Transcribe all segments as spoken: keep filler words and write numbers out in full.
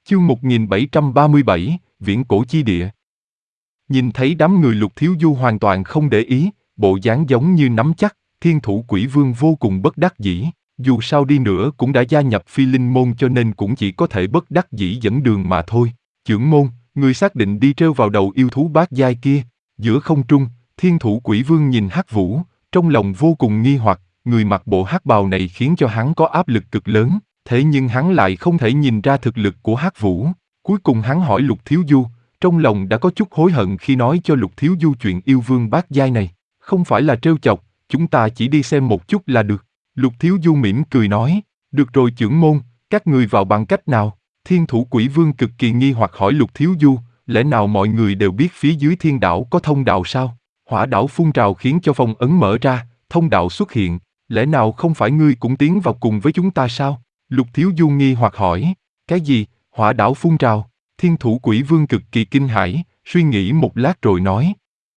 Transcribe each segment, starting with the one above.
Chương một nghìn bảy trăm ba mươi bảy, Viễn cổ chi địa. Nhìn thấy đám người Lục Thiếu Du hoàn toàn không để ý, bộ dáng giống như nắm chắc, Thiên Thủ Quỷ Vương vô cùng bất đắc dĩ. Dù sao đi nữa cũng đã gia nhập Phi Linh Môn cho nên cũng chỉ có thể bất đắc dĩ dẫn đường mà thôi. Chưởng môn, người xác định đi trêu vào đầu yêu thú bát giai kia. Giữa không trung, Thiên Thủ Quỷ Vương nhìn Hắc Vũ, trong lòng vô cùng nghi hoặc, người mặc bộ hắc bào này khiến cho hắn có áp lực cực lớn. Thế nhưng hắn lại không thể nhìn ra thực lực của Hắc Vũ. Cuối cùng hắn hỏi Lục Thiếu Du, trong lòng đã có chút hối hận khi nói cho Lục Thiếu Du chuyện yêu vương bát giai này. Không phải là trêu chọc, chúng ta chỉ đi xem một chút là được. Lục Thiếu Du mỉm cười nói, được rồi chưởng môn, các người vào bằng cách nào? Thiên Thủ Quỷ Vương cực kỳ nghi hoặc hỏi Lục Thiếu Du, lẽ nào mọi người đều biết phía dưới thiên đảo có thông đạo sao? Hỏa đảo phun trào khiến cho phong ấn mở ra, thông đạo xuất hiện, lẽ nào không phải ngươi cũng tiến vào cùng với chúng ta sao? Lục Thiếu Du nghi hoặc hỏi, cái gì, hỏa đảo phun trào? Thiên Thủ Quỷ Vương cực kỳ kinh hãi, suy nghĩ một lát rồi nói.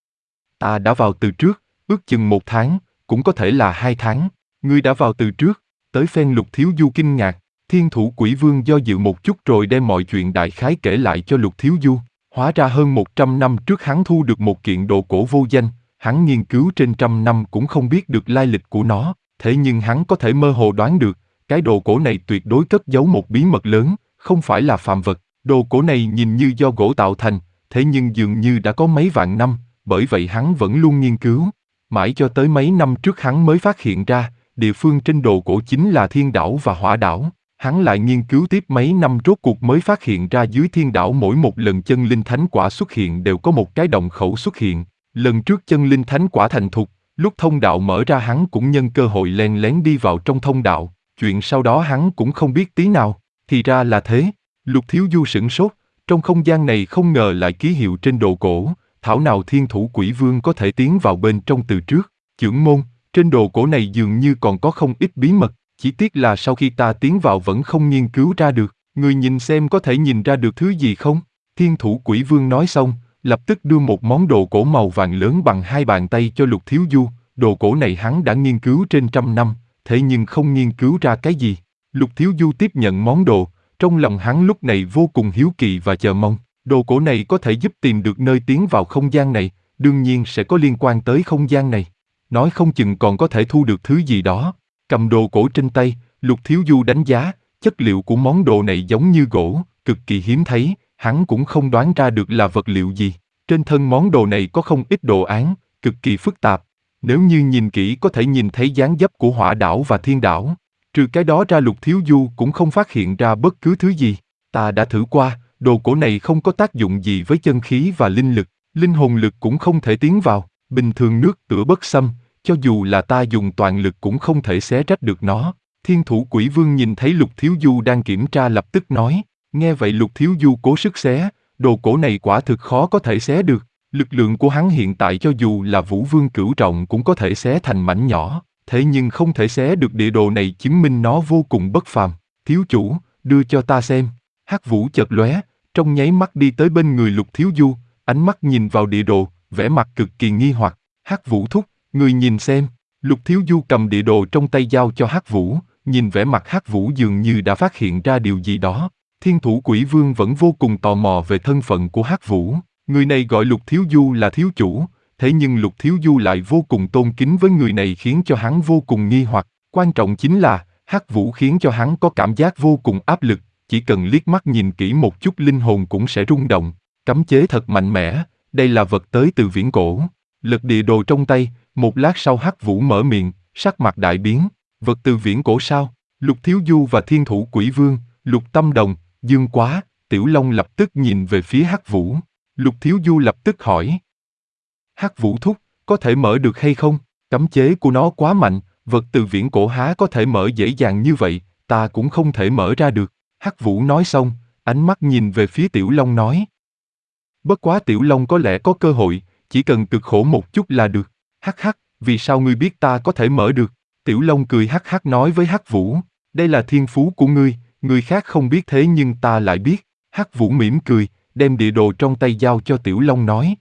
Ta đã vào từ trước, ước chừng một tháng, cũng có thể là hai tháng. Ngươi đã vào từ trước, tới phen Lục Thiếu Du kinh ngạc. Thiên Thủ Quỷ Vương do dự một chút rồi đem mọi chuyện đại khái kể lại cho Lục Thiếu Du. Hóa ra hơn một trăm năm trước hắn thu được một kiện đồ cổ vô danh, hắn nghiên cứu trên trăm năm cũng không biết được lai lịch của nó, thế nhưng hắn có thể mơ hồ đoán được. Cái đồ cổ này tuyệt đối cất giấu một bí mật lớn, không phải là phàm vật. Đồ cổ này nhìn như do gỗ tạo thành, thế nhưng dường như đã có mấy vạn năm, bởi vậy hắn vẫn luôn nghiên cứu. Mãi cho tới mấy năm trước hắn mới phát hiện ra, địa phương trên đồ cổ chính là thiên đảo và hỏa đảo. Hắn lại nghiên cứu tiếp mấy năm rốt cuộc mới phát hiện ra dưới thiên đảo mỗi một lần chân linh thánh quả xuất hiện đều có một cái động khẩu xuất hiện. Lần trước chân linh thánh quả thành thục, lúc thông đạo mở ra hắn cũng nhân cơ hội len lén đi vào trong thông đạo. Chuyện sau đó hắn cũng không biết tí nào, thì ra là thế. Lục Thiếu Du sửng sốt, trong không gian này không ngờ lại ký hiệu trên đồ cổ, thảo nào Thiên Thủ Quỷ Vương có thể tiến vào bên trong từ trước. Chưởng môn, trên đồ cổ này dường như còn có không ít bí mật, chỉ tiếc là sau khi ta tiến vào vẫn không nghiên cứu ra được. Người nhìn xem có thể nhìn ra được thứ gì không? Thiên Thủ Quỷ Vương nói xong, lập tức đưa một món đồ cổ màu vàng lớn bằng hai bàn tay cho Lục Thiếu Du. Đồ cổ này hắn đã nghiên cứu trên trăm năm, thế nhưng không nghiên cứu ra cái gì. Lục Thiếu Du tiếp nhận món đồ, trong lòng hắn lúc này vô cùng hiếu kỳ và chờ mong. Đồ cổ này có thể giúp tìm được nơi tiến vào không gian này, đương nhiên sẽ có liên quan tới không gian này. Nói không chừng còn có thể thu được thứ gì đó. Cầm đồ cổ trên tay, Lục Thiếu Du đánh giá, chất liệu của món đồ này giống như gỗ, cực kỳ hiếm thấy, hắn cũng không đoán ra được là vật liệu gì. Trên thân món đồ này có không ít đồ án, cực kỳ phức tạp. Nếu như nhìn kỹ có thể nhìn thấy dáng dấp của hỏa đảo và thiên đảo. Trừ cái đó ra Lục Thiếu Du cũng không phát hiện ra bất cứ thứ gì. Ta đã thử qua, đồ cổ này không có tác dụng gì với chân khí và linh lực, linh hồn lực cũng không thể tiến vào. Bình thường nước tửa bất xâm, cho dù là ta dùng toàn lực cũng không thể xé rách được nó. Thiên Thủ Quỷ Vương nhìn thấy Lục Thiếu Du đang kiểm tra lập tức nói. Nghe vậy Lục Thiếu Du cố sức xé, đồ cổ này quả thực khó có thể xé được. Lực lượng của hắn hiện tại cho dù là Vũ Vương cửu trọng cũng có thể xé thành mảnh nhỏ, thế nhưng không thể xé được địa đồ này chứng minh nó vô cùng bất phàm. Thiếu chủ, đưa cho ta xem. Hắc Vũ chợt lóe, trong nháy mắt đi tới bên người Lục Thiếu Du, ánh mắt nhìn vào địa đồ, vẻ mặt cực kỳ nghi hoặc. Hắc Vũ thúc, người nhìn xem. Lục Thiếu Du cầm địa đồ trong tay giao cho Hắc Vũ, nhìn vẻ mặt Hắc Vũ dường như đã phát hiện ra điều gì đó. Thiên Thủ Quỷ Vương vẫn vô cùng tò mò về thân phận của Hắc Vũ. Người này gọi Lục Thiếu Du là thiếu chủ, thế nhưng Lục Thiếu Du lại vô cùng tôn kính với người này khiến cho hắn vô cùng nghi hoặc. Quan trọng chính là, Hắc Vũ khiến cho hắn có cảm giác vô cùng áp lực, chỉ cần liếc mắt nhìn kỹ một chút linh hồn cũng sẽ rung động. Cấm chế thật mạnh mẽ, đây là vật tới từ viễn cổ. Lật địa đồ trong tay, một lát sau Hắc Vũ mở miệng, sắc mặt đại biến. Vật từ viễn cổ sao? Lục Thiếu Du và Thiên Thủ Quỷ Vương, Lục Tâm Đồng, Dương Quá, Tiểu Long lập tức nhìn về phía Hắc Vũ. Lục Thiếu Du lập tức hỏi. Hắc Vũ thúc, có thể mở được hay không? Cấm chế của nó quá mạnh, vật từ viễn cổ há có thể mở dễ dàng như vậy, ta cũng không thể mở ra được. Hắc Vũ nói xong, ánh mắt nhìn về phía Tiểu Long nói. Bất quá Tiểu Long có lẽ có cơ hội, chỉ cần cực khổ một chút là được. Hắc hắc, vì sao ngươi biết ta có thể mở được? Tiểu Long cười hắc hắc nói với Hắc Vũ. Đây là thiên phú của ngươi, người khác không biết thế nhưng ta lại biết. Hắc Vũ mỉm cười, đem địa đồ trong tay giao cho Tiểu Long nói.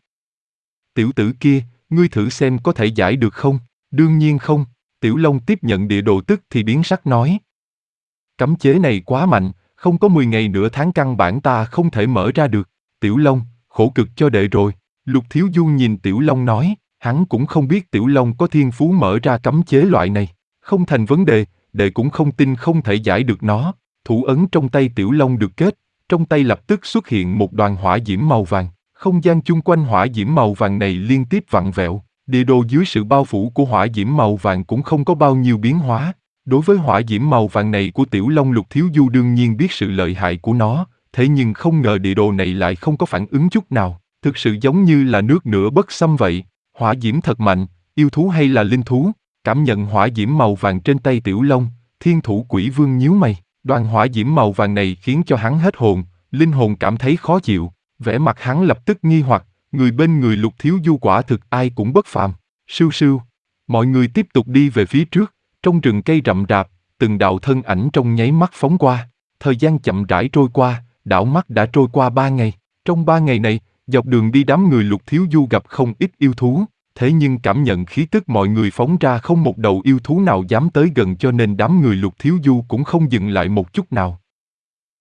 Tiểu tử kia, ngươi thử xem có thể giải được không? Đương nhiên không. Tiểu Long tiếp nhận địa đồ tức thì biến sắc nói. Cấm chế này quá mạnh, Không có mười ngày nửa tháng căn bản ta không thể mở ra được. Tiểu Long, khổ cực cho đệ rồi. Lục Thiếu Du nhìn Tiểu Long nói, hắn cũng không biết Tiểu Long có thiên phú mở ra cấm chế loại này. Không thành vấn đề, đệ cũng không tin không thể giải được nó. Thủ ấn trong tay Tiểu Long được kết, trong tay lập tức xuất hiện một đoàn hỏa diễm màu vàng. Không gian chung quanh hỏa diễm màu vàng này liên tiếp vặn vẹo. Địa đồ dưới sự bao phủ của hỏa diễm màu vàng cũng không có bao nhiêu biến hóa. Đối với hỏa diễm màu vàng này của Tiểu Long, Lục Thiếu Du đương nhiên biết sự lợi hại của nó, thế nhưng không ngờ địa đồ này lại không có phản ứng chút nào, thực sự giống như là nước nửa bất xâm vậy. Hỏa diễm thật mạnh, yêu thú hay là linh thú? Cảm nhận hỏa diễm màu vàng trên tay Tiểu Long, Thiên Thủ Quỷ Vương nhíu mày. Đoàn hỏa diễm màu vàng này khiến cho hắn hết hồn, linh hồn cảm thấy khó chịu. Vẻ mặt hắn lập tức nghi hoặc, người bên người Lục Thiếu Du quả thực ai cũng bất phàm. Sưu sưu, mọi người tiếp tục đi về phía trước, trong rừng cây rậm rạp, từng đạo thân ảnh trong nháy mắt phóng qua. Thời gian chậm rãi trôi qua, đảo mắt đã trôi qua ba ngày. Trong ba ngày này, dọc đường đi đám người Lục Thiếu Du gặp không ít yêu thú, thế nhưng cảm nhận khí tức mọi người phóng ra không một đầu yêu thú nào dám tới gần, cho nên đám người Lục Thiếu Du cũng không dừng lại một chút nào.